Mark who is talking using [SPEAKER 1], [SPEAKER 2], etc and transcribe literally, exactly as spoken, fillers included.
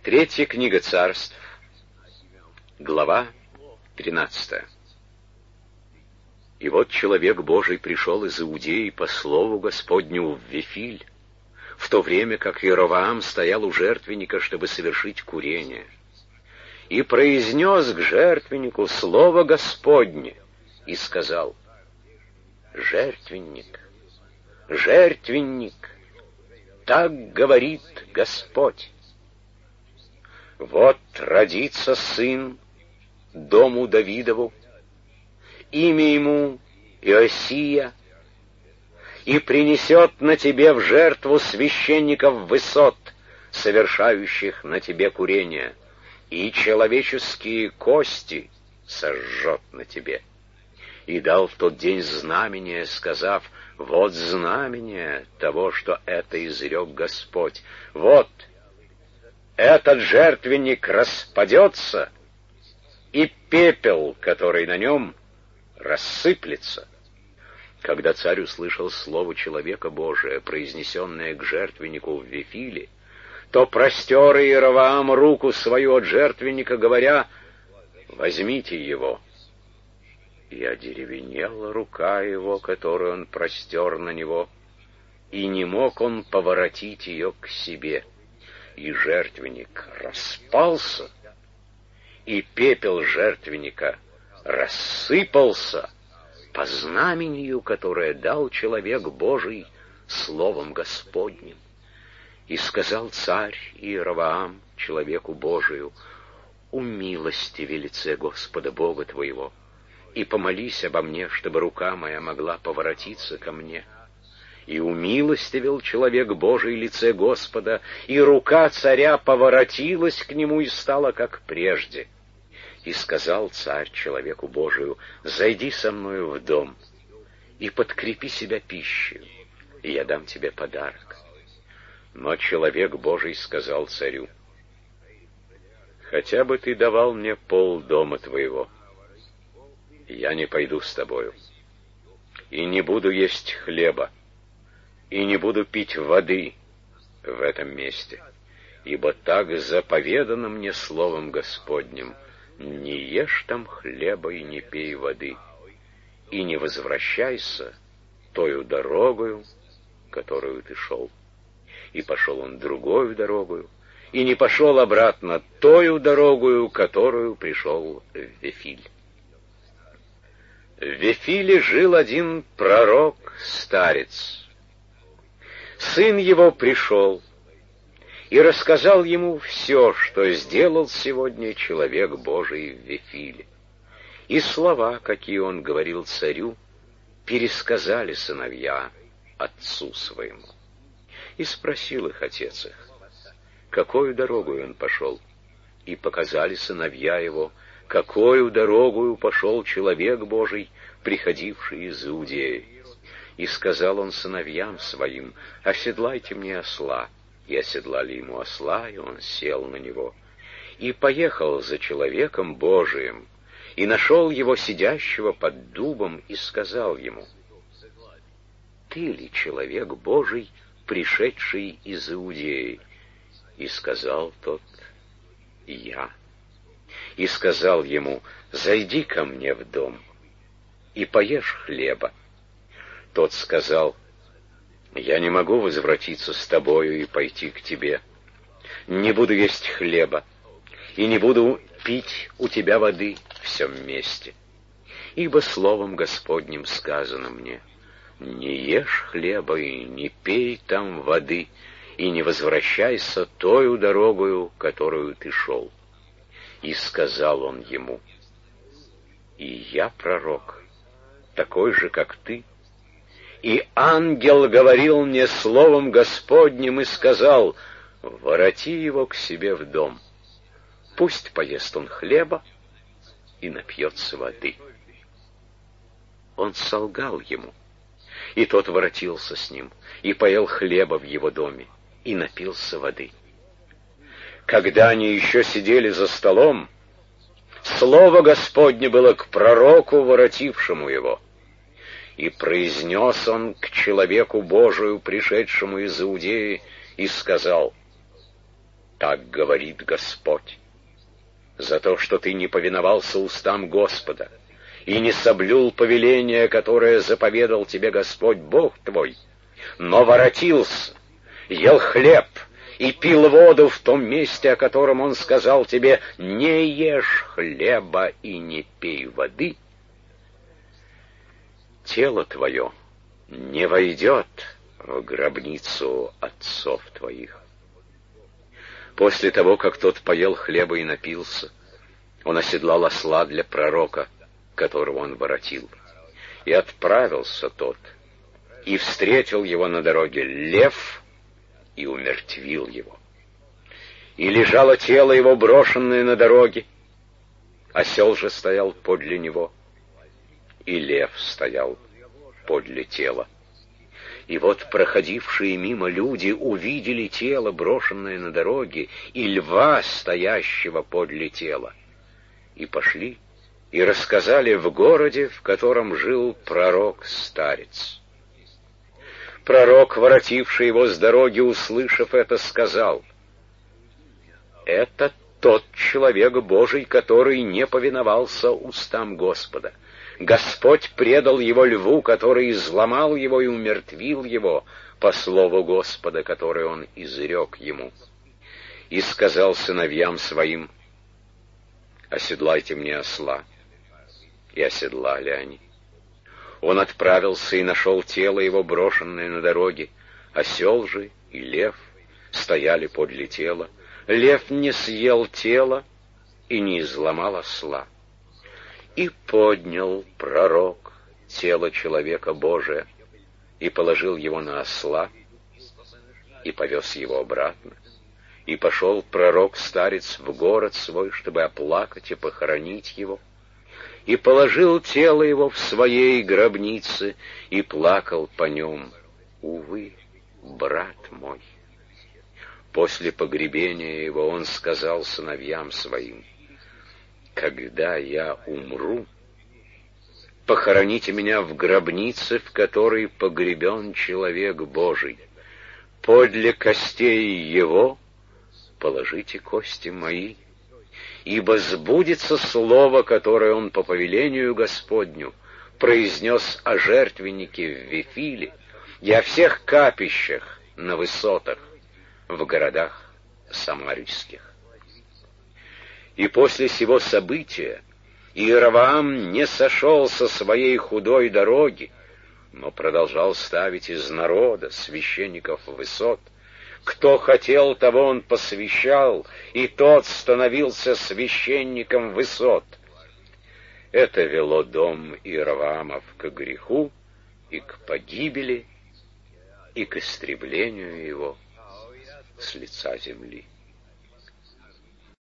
[SPEAKER 1] Третья книга Царств, глава тринадцатая. И вот человек Божий пришел из Иудеи по слову Господню в Вифиль, в то время как Иеровоам стоял у жертвенника, чтобы совершить курение, и произнес к жертвеннику слово Господне, и сказал: «Жертвенник, жертвенник, так говорит Господь. Вот родится сын дому Давидову, имя ему Иосия, и принесет на тебе в жертву священников высот, совершающих на тебе курение, и человеческие кости сожжет на тебе». И дал в тот день знамение, сказав: «Вот знамение того, что это изрек Господь. Вот этот жертвенник распадется, и пепел, который на нем, рассыплется». Когда царь услышал слово человека Божия, произнесенное к жертвеннику в Вифиле, то простер Иеровоам руку свою от жертвенника, говоря: «Возьмите его». И одеревенела рука его, которую он простер на него, и не мог он поворотить ее к себе. И жертвенник распался, и пепел жертвенника рассыпался по знамению, которое дал человек Божий словом Господним. И сказал царь Иеровоам человеку Божию: «Умилостиви лице Господа Бога твоего, и помолись обо мне, чтобы рука моя могла поворотиться ко мне». И умилостивил человек Божий лице Господа, и рука царя поворотилась к нему и стала как прежде. И сказал царь человеку Божию: «Зайди со мною в дом и подкрепи себя пищей, и я дам тебе подарок». Но человек Божий сказал царю: «Хотя бы ты давал мне пол дома твоего, я не пойду с тобою, и не буду есть хлеба, и не буду пить воды в этом месте, ибо так заповедано мне словом Господним: не ешь там хлеба и не пей воды, и не возвращайся тою дорогою, которую ты шел». И пошел он другою дорогою, и не пошел обратно тою дорогою, которую пришел в Вифиль. В Вифиле жил один пророк-старец. Сын его пришел и рассказал ему все, что сделал сегодня человек Божий в Вифиле. И слова, какие он говорил царю, пересказали сыновья отцу своему. И спросил их отец их, какою дорогою он пошел. И показали сыновья его, какою дорогою пошел человек Божий, приходивший из Иудеи. И сказал он сыновьям своим: «Оседлайте мне осла». И оседлали ему осла, и он сел на него. И поехал за человеком Божиим, и нашел его сидящего под дубом, и сказал ему: «Ты ли человек Божий, пришедший из Иудеи?» И сказал тот: «Я». И сказал ему: «Зайди ко мне в дом и поешь хлеба». Тот сказал: «Я не могу возвратиться с тобою и пойти к тебе. Не буду есть хлеба, и не буду пить у тебя воды в всем месте. Ибо словом Господним сказано мне: не ешь хлеба и не пей там воды, и не возвращайся тою дорогою, которую ты шел». И сказал он ему: «И я пророк, такой же, как ты. И ангел говорил мне словом Господним и сказал: вороти его к себе в дом, пусть поест он хлеба и напьется воды». Он солгал ему, и тот воротился с ним, и поел хлеба в его доме, и напился воды. Когда они еще сидели за столом, слово Господне было к пророку, воротившему его. И произнес он к человеку Божию, пришедшему из Иудеи, и сказал: Так говорит Господь. За то, что ты не повиновался устам Господа и не соблюл повеление, которое заповедал тебе Господь Бог твой, но воротился, ел хлеб и пил воду в том месте, о котором Он сказал тебе: не ешь хлеба и не пей воды, тело твое не войдет в гробницу отцов твоих. После того, как тот поел хлеба и напился, он оседлал осла для пророка, которого он воротил. И отправился тот, и встретил его на дороге лев, и умертвил его. И лежало тело его, брошенное на дороге, осел же стоял подле него, и лев стоял подле тела. И вот проходившие мимо люди увидели тело, брошенное на дороге, и льва, стоящего подле тела, и пошли и рассказали в городе, в котором жил пророк-старец. Пророк, воротивший его с дороги, услышав это, сказал: «Это тот человек Божий, который не повиновался устам Господа. Господь предал его льву, который изломал его и умертвил его по слову Господа, которое он изрек ему. И сказал сыновьям своим: оседлайте мне осла. И оседлали они. Он отправился и нашел тело его, брошенное на дороге. Осел же и лев стояли подле тела. Лев не съел тело и не изломал осла. И поднял пророк тело человека Божия, и положил его на осла, и повез его обратно. И пошел пророк-старец в город свой, чтобы оплакать и похоронить его, и положил тело его в своей гробнице, и плакал по нем: увы, брат мой. После погребения его он сказал сыновьям своим: когда я умру, похороните меня в гробнице, в которой погребен человек Божий. Подле костей его положите кости мои, ибо сбудется слово, которое он по повелению Господню произнес о жертвеннике в Вифиле и о всех капищах на высотах в городах самарийских. И после сего события Иеровоам не сошел со своей худой дороги, но продолжал ставить из народа священников высот. Кто хотел, того он посвящал, и тот становился священником высот. Это вело дом Иеровоамов к греху и к погибели, и к истреблению его с лица земли.